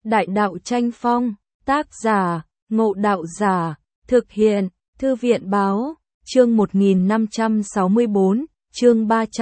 Đại đạo tranh phong, tác giả, Ngộ Đạo Giả, thực hiện, Thư viện báo, chương 1564, chương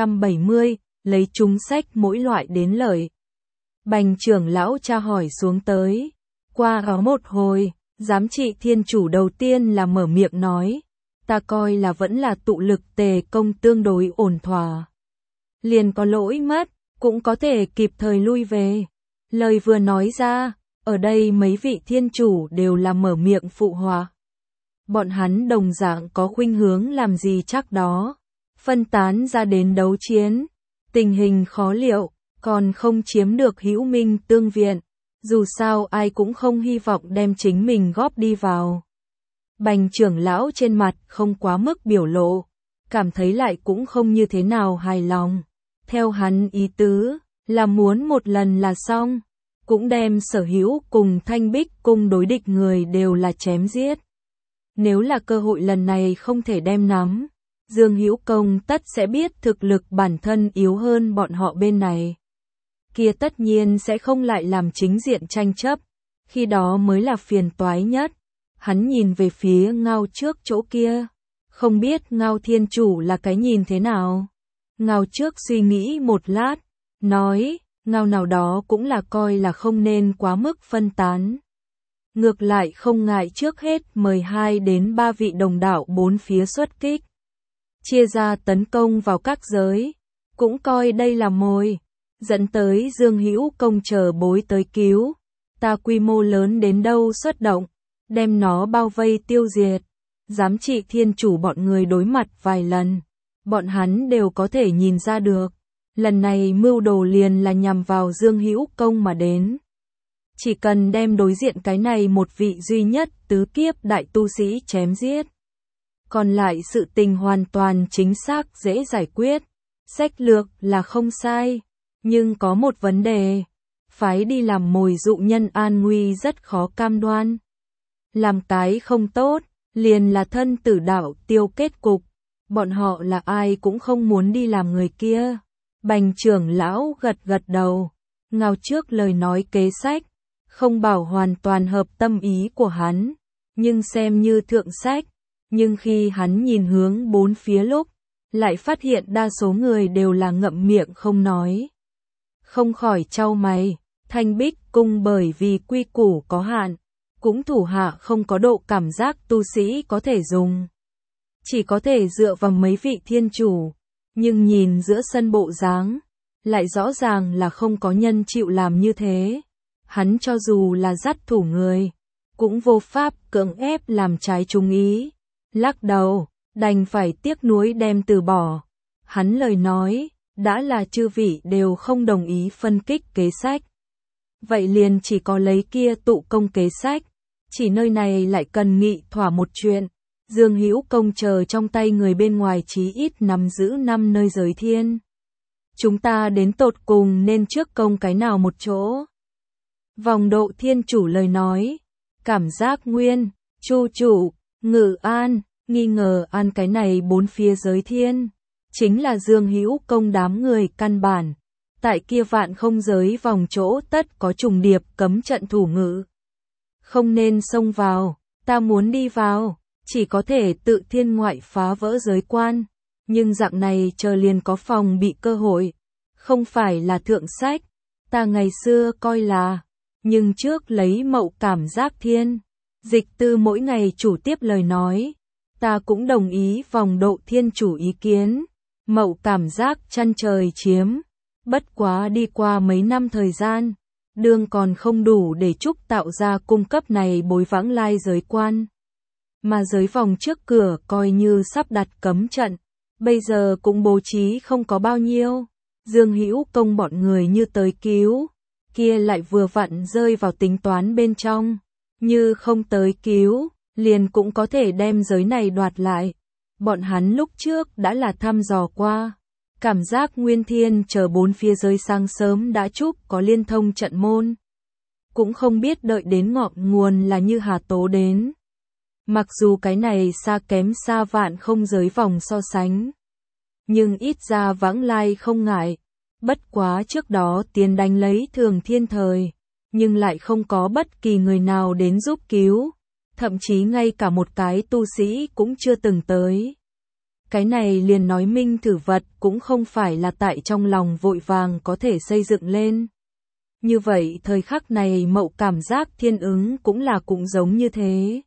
370, lấy chúng sách mỗi loại đến lợi. Bành trưởng lão tra hỏi xuống tới. Qua ở một hồi, giám trị thiên chủ đầu tiên là mở miệng nói. Ta coi là vẫn là tụ lực tề công tương đối ổn thỏa. Liền có lỗi mất, cũng có thể kịp thời lui về. Lời vừa nói ra, ở đây mấy vị thiên chủ đều là mở miệng phụ họa. Bọn hắn đồng dạng có khuynh hướng làm gì chắc đó. Phân tán ra đến đấu chiến. Tình hình khó liệu, còn không chiếm được hữu minh tương viện. Dù sao ai cũng không hy vọng đem chính mình góp đi vào. Bành trưởng lão trên mặt không quá mức biểu lộ. Cảm thấy lại cũng không như thế nào hài lòng. Theo hắn ý tứ, là muốn một lần là xong. Cũng đem sở hữu cùng Thanh Bích cung đối địch người đều là chém giết. Nếu là cơ hội lần này không thể đem nắm, Dương Hữu Công tất sẽ biết thực lực bản thân yếu hơn bọn họ bên này. Kia tất nhiên sẽ không lại làm chính diện tranh chấp, khi đó mới là phiền toái nhất. Hắn nhìn về phía Ngao Trước chỗ kia, không biết Ngao Thiên Chủ là cái nhìn thế nào. Ngao Trước suy nghĩ một lát, nói, Ngao nào đó cũng là coi là không nên quá mức phân tán. Ngược lại không ngại trước hết mời 2 đến 3 vị đồng đạo bốn phía xuất kích. Chia ra tấn công vào các giới, cũng coi đây là mồi, dẫn tới Dương Hữu Công chờ bối tới cứu. Ta quy mô lớn đến đâu xuất động, đem nó bao vây tiêu diệt. Giám trị thiên chủ bọn người đối mặt vài lần, bọn hắn đều có thể nhìn ra được. Lần này mưu đồ liền là nhằm vào Dương Hữu Công mà đến. Chỉ cần đem đối diện cái này một vị duy nhất tứ kiếp đại tu sĩ chém giết. Còn lại sự tình hoàn toàn chính xác dễ giải quyết. Sách lược là không sai, nhưng có một vấn đề. Phái đi làm mồi dụ nhân an nguy rất khó cam đoan. Làm cái không tốt, liền là thân tử đạo tiêu kết cục. Bọn họ là ai cũng không muốn đi làm người kia. Bành trưởng lão gật gật đầu. Ngao Trước lời nói kế sách, không bảo hoàn toàn hợp tâm ý của hắn, nhưng xem như thượng sách. Nhưng khi hắn nhìn hướng bốn phía lúc, lại phát hiện đa số người đều là ngậm miệng không nói. Không khỏi chau mày, Thanh Bích cung bởi vì quy củ có hạn, cũng thủ hạ không có độ cảm giác tu sĩ có thể dùng. Chỉ có thể dựa vào mấy vị thiên chủ, nhưng nhìn giữa sân bộ dáng, lại rõ ràng là không có nhân chịu làm như thế. Hắn cho dù là dắt thủ người, cũng vô pháp cưỡng ép làm trái chung ý. Lắc đầu, đành phải tiếc nuối đem từ bỏ. Hắn lời nói, đã là chư vị đều không đồng ý phân kích kế sách. Vậy liền chỉ có lấy kia tụ công kế sách. Chỉ nơi này lại cần nghị thỏa một chuyện. Dương Hữu Công chờ trong tay người bên ngoài chí ít nắm giữ 5 nơi giới thiên. Chúng ta đến tột cùng nên trước công cái nào một chỗ. Vòng Độ thiên chủ lời nói. Cảm giác nguyên, Chu chủ, Ngự An, nghi ngờ an cái này bốn phía giới thiên. Chính là Dương Hữu Công đám người căn bản. Tại kia vạn không giới vòng chỗ tất có trùng điệp cấm trận thủ ngự. Không nên xông vào, ta muốn đi vào, chỉ có thể tự thiên ngoại phá vỡ giới quan. Nhưng dạng này chờ liền có phòng bị cơ hội. Không phải là thượng sách, ta ngày xưa coi là, nhưng trước lấy Mậu cảm giác thiên. Dịch Tư mỗi ngày chủ tiếp lời nói, ta cũng đồng ý Vòng Độ thiên chủ ý kiến. Mậu cảm giác chăn trời chiếm, bất quá đi qua mấy năm thời gian, đương còn không đủ để Trúc tạo ra cung cấp này bối vãng lai giới quan. Mà giới vòng trước cửa coi như sắp đặt cấm trận, bây giờ cũng bố trí không có bao nhiêu. Dương Hữu Công bọn người như tới cứu, kia lại vừa vặn rơi vào tính toán bên trong. Như không tới cứu, liền cũng có thể đem giới này đoạt lại. Bọn hắn lúc trước đã là thăm dò qua. Cảm giác nguyên thiên chờ bốn phía giới sáng sớm đã chúc có liên thông trận môn. Cũng không biết đợi đến ngọn nguồn là như Hà Tố đến. Mặc dù cái này xa kém xa vạn không giới vòng so sánh. Nhưng ít ra vãng lai không ngại. Bất quá trước đó tiền đánh lấy Thường Thiên thời. nhưng lại không có bất kỳ người nào đến giúp cứu, thậm chí ngay cả một cái tu sĩ cũng chưa từng tới. Cái này liền nói minh thử vật cũng không phải là tại trong lòng vội vàng có thể xây dựng lên. Như vậy thời khắc này Mậu cảm giác thiên ứng cũng giống như thế.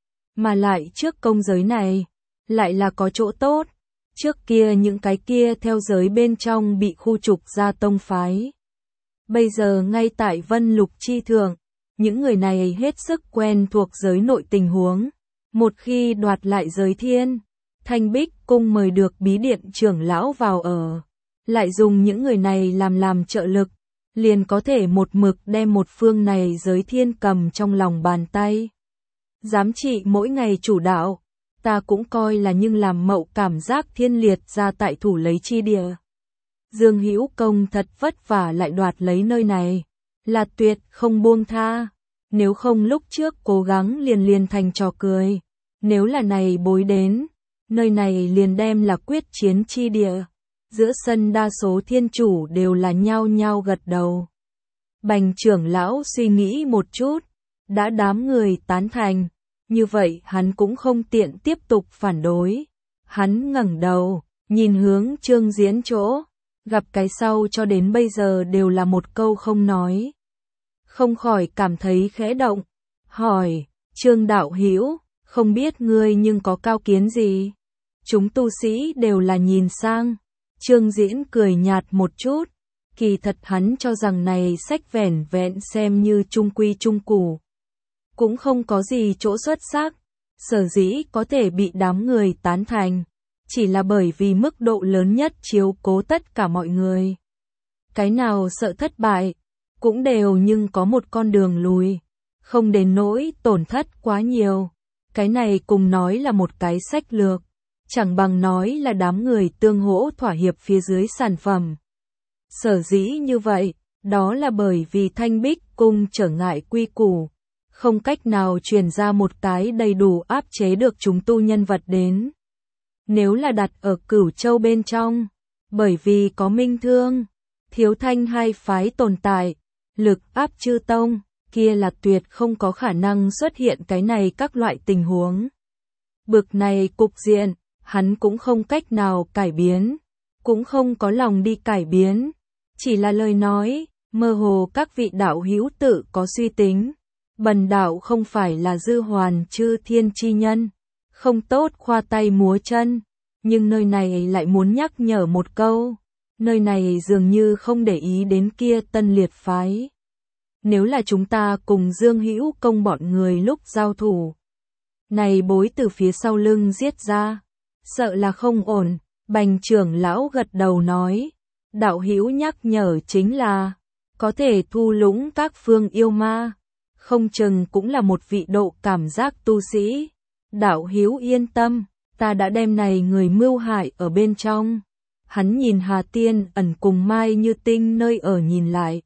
Mà lại trước công giới này, lại là có chỗ tốt. Trước kia những cái kia theo giới bên trong bị khu trục ra tông phái. Bây giờ ngay tại Vân Lục Chi Thượng, những người này hết sức quen thuộc giới nội tình huống. Một khi đoạt lại giới thiên, Thanh Bích Cung mời được bí điện trưởng lão vào ở. Lại dùng những người này làm trợ lực, liền có thể một mực đem một phương này giới thiên cầm trong lòng bàn tay. Giám trị mỗi ngày chủ đạo, ta cũng coi là nhưng làm Mậu cảm giác thiên liệt ra tại thủ lấy chi địa. Dương Hữu Công thật vất vả lại đoạt lấy nơi này, là tuyệt không buông tha, nếu không lúc trước cố gắng liền thành trò cười, nếu là này bối đến, nơi này liền đem là quyết chiến chi địa. Giữa sân đa số thiên chủ đều là nhao nhao gật đầu. Bành trưởng lão suy nghĩ một chút, đã đám người tán thành, như vậy hắn cũng không tiện tiếp tục phản đối. Hắn ngẩng đầu, nhìn hướng Trương Diễn chỗ, gặp cái sau cho đến bây giờ đều là một câu không nói. Không khỏi cảm thấy khẽ động, hỏi, Trương đạo hữu, không biết ngươi nhưng có cao kiến gì? Chúng tu sĩ đều là nhìn sang. Trương Diễn cười nhạt một chút, kỳ thật hắn cho rằng này sách vẻn vẹn xem như trung quy trung củ. Cũng không có gì chỗ xuất sắc, sở dĩ có thể bị đám người tán thành, chỉ là bởi vì mức độ lớn nhất chiếu cố tất cả mọi người. Cái nào sợ thất bại, cũng đều nhưng có một con đường lùi, không đến nỗi tổn thất quá nhiều. Cái này cùng nói là một cái sách lược, chẳng bằng nói là đám người tương hỗ thỏa hiệp phía dưới sản phẩm. Sở dĩ như vậy, đó là bởi vì Thanh Bích Cung trở ngại quy củ, không cách nào truyền ra một cái đầy đủ áp chế được chúng tu nhân vật đến. Nếu là đặt ở Cửu Châu bên trong, bởi vì có Minh Thương, Thiếu Thanh hai phái tồn tại, lực áp chư tông, kia là tuyệt không có khả năng xuất hiện cái này các loại tình huống. Bực này cục diện, hắn cũng không cách nào cải biến, cũng không có lòng đi cải biến, chỉ là lời nói, mơ hồ các vị đạo hữu tự có suy tính. Bần đạo không phải là dư hoàn chư thiên chi nhân, không tốt khoa tay múa chân, nhưng nơi này lại muốn nhắc nhở một câu, nơi này dường như không để ý đến kia Tân Liệt phái. Nếu là chúng ta cùng Dương Hữu Công bọn người lúc giao thủ, này bối từ phía sau lưng giết ra, sợ là không ổn. Bành trưởng lão gật đầu nói, đạo hữu nhắc nhở chính là có thể thu lũng các phương yêu ma, không chừng cũng là một vị độ cảm giác tu sĩ. Đạo hữu yên tâm, ta đã đem này người mưu hại ở bên trong. Hắn nhìn Hà Tiên Ẩn cùng Mai Như Tinh nơi ở nhìn lại,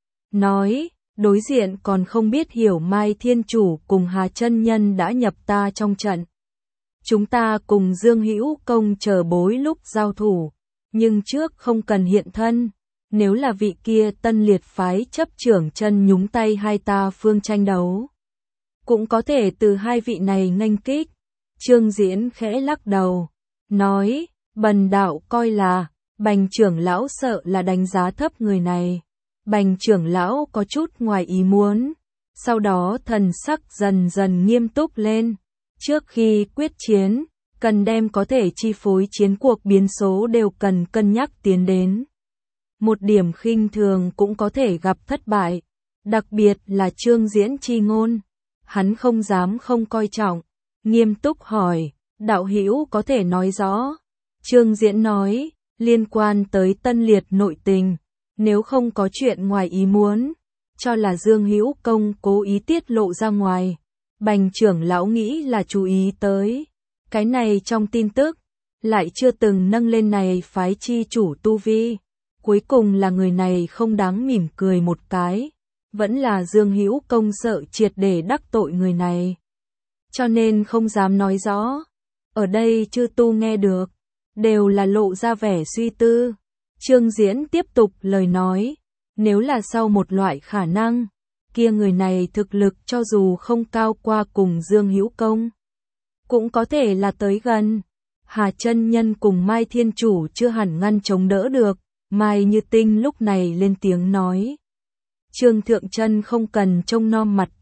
nói, đối diện còn không biết hiểu Mai Thiên Chủ cùng Hà Chân Nhân đã nhập ta trong trận. Chúng ta cùng Dương Hữu Công chờ bối lúc giao thủ, nhưng trước không cần hiện thân, nếu là vị kia Tân Liệt phái chấp trưởng chân nhúng tay hai ta phương tranh đấu, cũng có thể từ hai vị này nghênh kích. Trương Diễn khẽ lắc đầu, nói, bần đạo coi là, Bành trưởng lão sợ là đánh giá thấp người này. Bành trưởng lão có chút ngoài ý muốn, sau đó thần sắc dần dần nghiêm túc lên. Trước khi quyết chiến, cần đem có thể chi phối chiến cuộc biến số đều cần cân nhắc tiến đến. Một điểm khinh thường cũng có thể gặp thất bại, đặc biệt là Trương Diễn chi ngôn. Hắn không dám không coi trọng, nghiêm túc hỏi, đạo hữu có thể nói rõ. Trương Diễn nói, liên quan tới Tân Liệt nội tình, nếu không có chuyện ngoài ý muốn, cho là Dương Hữu Công cố ý tiết lộ ra ngoài. Bành trưởng lão nghĩ là chú ý tới, cái này trong tin tức, lại chưa từng nâng lên này phái chi chủ tu vi. Cuối cùng là người này không đáng mỉm cười một cái, vẫn là Dương Hữu Công sợ triệt để đắc tội người này, cho nên không dám nói rõ. Ở đây chư tu nghe được, đều là lộ ra vẻ suy tư. Trương Diễn tiếp tục lời nói, nếu là sau một loại khả năng, kia người này thực lực cho dù không cao qua cùng Dương Hữu Công, cũng có thể là tới gần. Hà chân nhân cùng Mai Thiên Chủ chưa hẳn ngăn chống đỡ được, Mai Như Tinh lúc này lên tiếng nói. Trương Thượng Chân không cần trông nom mặt,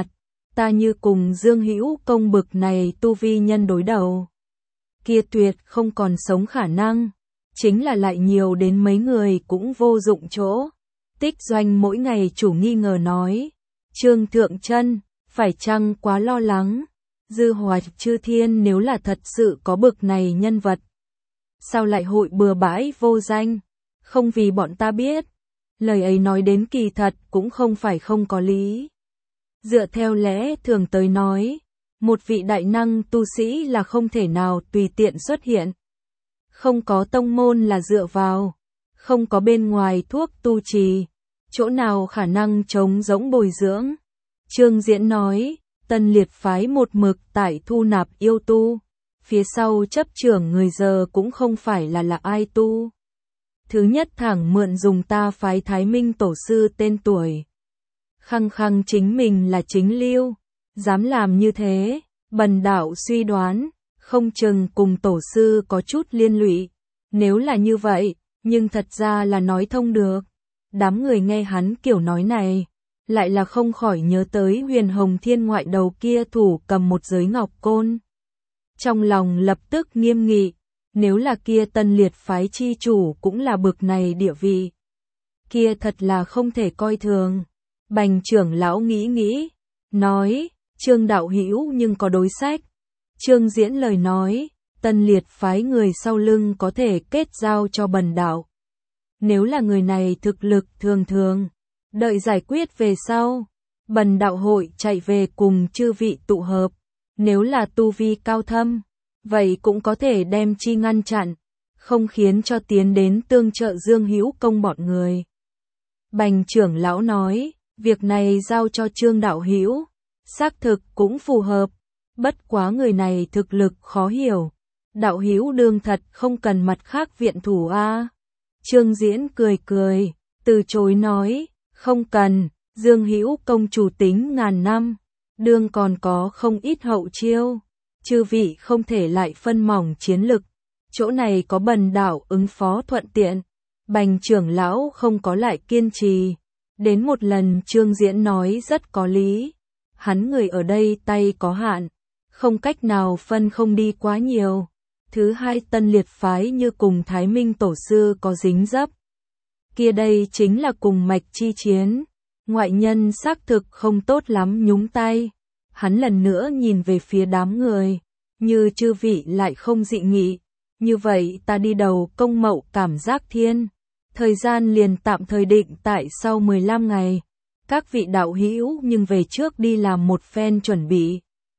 ta như cùng Dương Hữu Công bực này tu vi nhân đối đầu. Kia tuyệt không còn sống khả năng, chính là lại nhiều đến mấy người cũng vô dụng chỗ. Tích Doanh mỗi ngày chủ nghi ngờ nói, Trương Thượng Chân, phải chăng quá lo lắng? Dư Hoài Chư Thiên nếu là thật sự có bực này nhân vật, sao lại hội bừa bãi vô danh, không vì bọn ta biết. Lời ấy nói đến kỳ thật cũng không phải không có lý. Dựa theo lẽ thường tới nói, một vị đại năng tu sĩ là không thể nào tùy tiện xuất hiện. Không có tông môn là dựa vào, không có bên ngoài thuốc tu trì, chỗ nào khả năng chống rỗng bồi dưỡng. Trương Diễn nói, Tân Liệt phái một mực tại thu nạp yêu tu, phía sau chấp trưởng người giờ cũng không phải là ai tu. Thứ nhất thẳng mượn dùng ta phái Thái Minh tổ sư tên tuổi. Khăng khăng chính mình là chính lưu, dám làm như thế, bần đạo suy đoán, không chừng cùng tổ sư có chút liên lụy. Nếu là như vậy, nhưng thật ra là nói thông được. Đám người nghe hắn kiểu nói này, lại là không khỏi nhớ tới Huyền Hồng Thiên ngoại đầu kia thủ cầm một giới ngọc côn. Trong lòng lập tức nghiêm nghị, nếu là kia Tân Liệt phái chi chủ cũng là bực này địa vị, kia thật là không thể coi thường. Bành trưởng lão nghĩ, nói, Trương đạo hữu nhưng có đối sách. Trương Diễn lời nói, Tân Liệt phái người sau lưng có thể kết giao cho bần đạo. Nếu là người này thực lực thường, đợi giải quyết về sau, bần đạo hội chạy về cùng chư vị tụ hợp. Nếu là tu vi cao thâm, vậy cũng có thể đem chi ngăn chặn, không khiến cho tiến đến tương trợ Dương Hữu Công bọn người. Bành trưởng lão nói, việc này giao cho Trương đạo hữu, xác thực cũng phù hợp, bất quá người này thực lực khó hiểu. Đạo hữu đương thật không cần mặt khác viện thủ a. Trương Diễn cười, từ chối nói, không cần, Dương Hữu Công chủ tính ngàn năm, đương còn có không ít hậu chiêu, chư vị không thể lại phân mỏng chiến lực, chỗ này có bần đạo ứng phó thuận tiện. Bành trưởng lão không có lại kiên trì, đến một lần Trương Diễn nói rất có lý, hắn người ở đây tay có hạn, không cách nào phân không đi quá nhiều. Thứ hai, Tân Liệt phái như cùng Thái Minh tổ sư có dính dấp, kia đây chính là cùng mạch chi chiến, ngoại nhân xác thực không tốt lắm nhúng tay. Hắn lần nữa nhìn về phía đám người, như chư vị lại không dị nghị, như vậy ta đi đầu Công Mậu Cảm Giác Thiên, thời gian liền tạm thời định tại sau 15 ngày. Các vị đạo hữu nhưng về trước đi làm một phen chuẩn bị.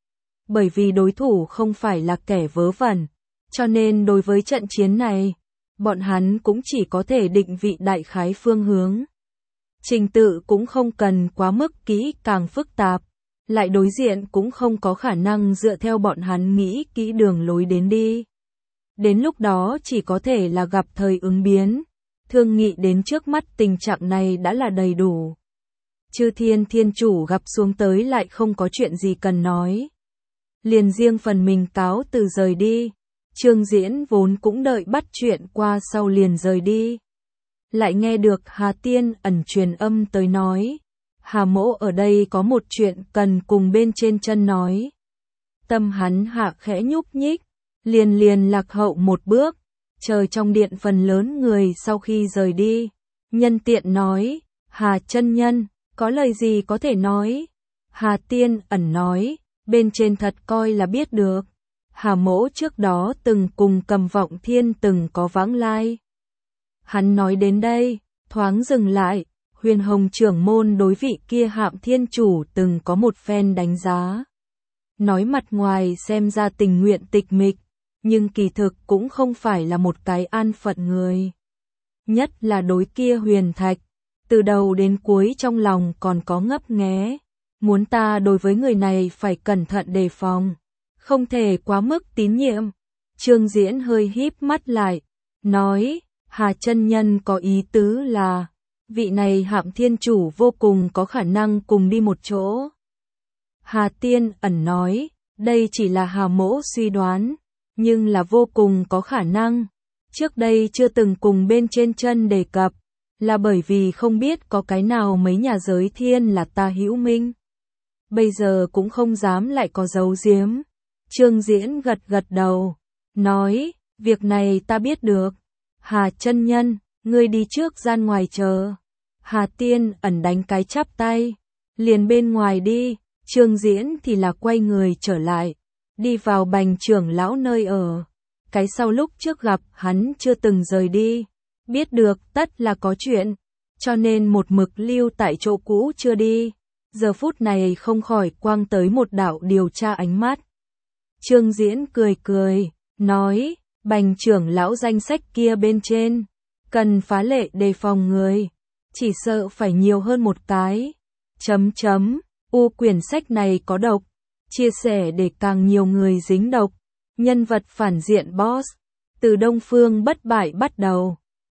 Bởi vì đối thủ không phải là kẻ vớ vẩn, cho nên đối với trận chiến này, bọn hắn cũng chỉ có thể định vị đại khái phương hướng. Trình tự cũng không cần quá mức kỹ càng phức tạp, lại đối diện cũng không có khả năng dựa theo bọn hắn nghĩ kỹ đường lối đến đi. Đến lúc đó chỉ có thể là gặp thời ứng biến, thương nghị đến trước mắt tình trạng này đã là đầy đủ. Chư Thiên Thiên Chủ gặp xuống tới lại không có chuyện gì cần nói, liền riêng phần mình cáo từ rời đi. Trương Diễn vốn cũng đợi bắt chuyện qua sau liền rời đi, lại nghe được Hà Tiên ẩn truyền âm tới nói, Hà mỗ ở đây có một chuyện cần cùng bên trên chân nói. Tâm hắn hạ khẽ nhúc nhích, liền lạc hậu một bước, chờ trong điện phần lớn người sau khi rời đi, nhân tiện nói, Hà chân nhân, có lời gì có thể nói? Hà Tiên ẩn nói, bên trên thật coi là biết được, Hà mỗ trước đó từng cùng Cầm Vọng Thiên từng có vãng lai. Hắn nói đến đây, thoáng dừng lại, Huyền Hồng trưởng môn đối vị kia Hạm Thiên Chủ từng có một phen đánh giá. Nói mặt ngoài xem ra tình nguyện tịch mịch, nhưng kỳ thực cũng không phải là một cái an phận người. Nhất là đối kia Huyền Thạch, từ đầu đến cuối trong lòng còn có ngấp nghé, muốn ta đối với người này phải cẩn thận đề phòng, không thể quá mức tín nhiệm. Trương Diễn hơi híp mắt lại, nói, Hà chân nhân có ý tứ là, vị này Hạm Thiên Chủ vô cùng có khả năng cùng đi một chỗ. Hà Tiên Ẩn nói, đây chỉ là Hà mỗ suy đoán, nhưng là vô cùng có khả năng. Trước đây chưa từng cùng bên trên chân đề cập, là bởi vì không biết có cái nào mấy nhà giới thiên là ta hữu minh. Bây giờ cũng không dám lại có giấu giếm. Trương Diễn gật gật đầu, nói, việc này ta biết được. Hà chân nhân, ngươi đi trước gian ngoài chờ. Hà Tiên Ẩn đánh cái chắp tay, liền bên ngoài đi. Trương Diễn thì là quay người trở lại, đi vào Bành trưởng lão nơi ở. Cái sau lúc trước gặp hắn chưa từng rời đi, biết được tất là có chuyện, cho nên một mực lưu tại chỗ cũ chưa đi. Giờ phút này không khỏi quang tới một đạo điều tra ánh mắt. Trương Diễn cười cười, nói, Bành trưởng lão danh sách kia bên trên, cần phá lệ đề phòng người, chỉ sợ phải nhiều hơn một cái. Quyển sách này có độc, chia sẻ để càng nhiều người dính độc. Nhân vật phản diện boss, từ Đông Phương Bất Bại bắt đầu.